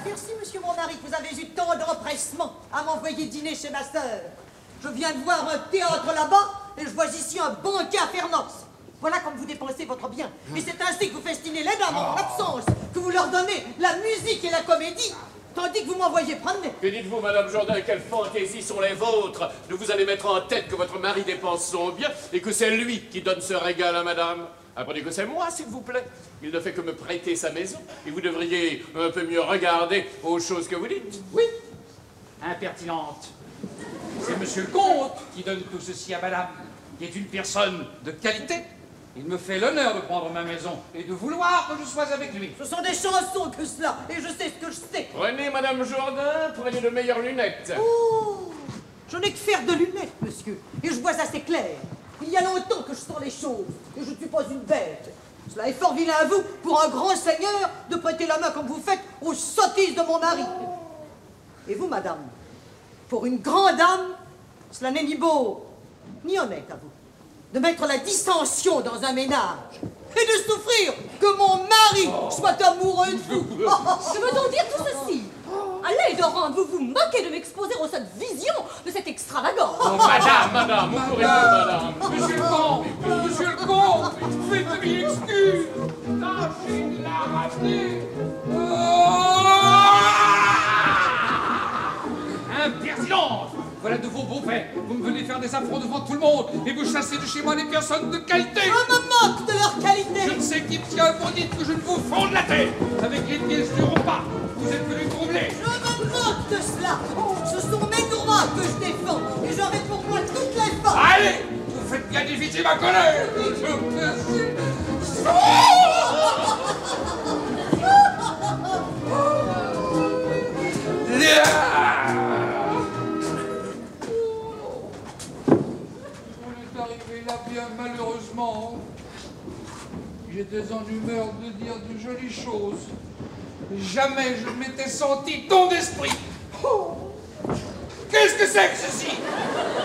Merci, monsieur mon mari, que vous avez eu tant d'empressement à m'envoyer dîner chez ma sœur. Je viens de voir un théâtre là-bas et je vois ici un banquet à faire noce. Voilà comme vous dépensez votre bien. Et c'est ainsi que vous festinez les dames en mon absence, que vous leur donnez la musique et la comédie, tandis que vous m'envoyez promener. Que dites-vous, Madame Jourdain, quelles fantaisies sont les vôtres de vous allez mettre en tête que votre mari dépense son bien et que c'est lui qui donne ce régal à madame? Apprenez que c'est moi, s'il vous plaît. Il ne fait que me prêter sa maison et vous devriez un peu mieux regarder aux choses que vous dites. Oui, impertinente. C'est monsieur le comte qui donne tout ceci à madame, qui est une personne de qualité. Il me fait l'honneur de prendre ma maison et de vouloir que je sois avec lui. Ce sont des chansons que cela, et je sais ce que je sais. Prenez, Madame Jourdain, prenez de meilleures lunettes. Oh, je n'ai que faire de lunettes, monsieur, et je vois assez clair. Il y a longtemps que je sens les choses, et je ne suis pas une bête. Cela est fort vilain à vous, pour un grand seigneur, de prêter la main comme vous faites aux sottises de mon mari. Et vous, madame, pour une grande dame, cela n'est ni beau, ni honnête à vous, de mettre la dissension dans un ménage, et de souffrir que mon mari soit amoureux de vous. Que veut-on dire tout ceci? Allez, Dorante, vous vous moquez de m'exposer aux cette vision de cette extravagance. Oh, madame, vous pourrez madame. Monsieur le comte, faites-lui excuse. Tâchez de la ramener. Impertinente! Voilà de vos beaux faits. Vous me venez faire des affronts devant tout le monde et vous chassez de chez moi des personnes de qualité. Je me moque de leur qualité. Je ne sais qui tient pour dire que je ne vous fonde la tête avec les pièces du repas. Vous êtes venu troubler. Je me moque de cela. Ce sont mes droits que je défends, et j'aurai pour moi toutes les femmes. Allez, vous faites bien d'éviter ma colère. Merci. On est arrivé là bien malheureusement. J'étais en humeur de dire de jolies choses. Jamais je ne m'étais senti ton esprit. Oh. Qu'est-ce que c'est que ceci?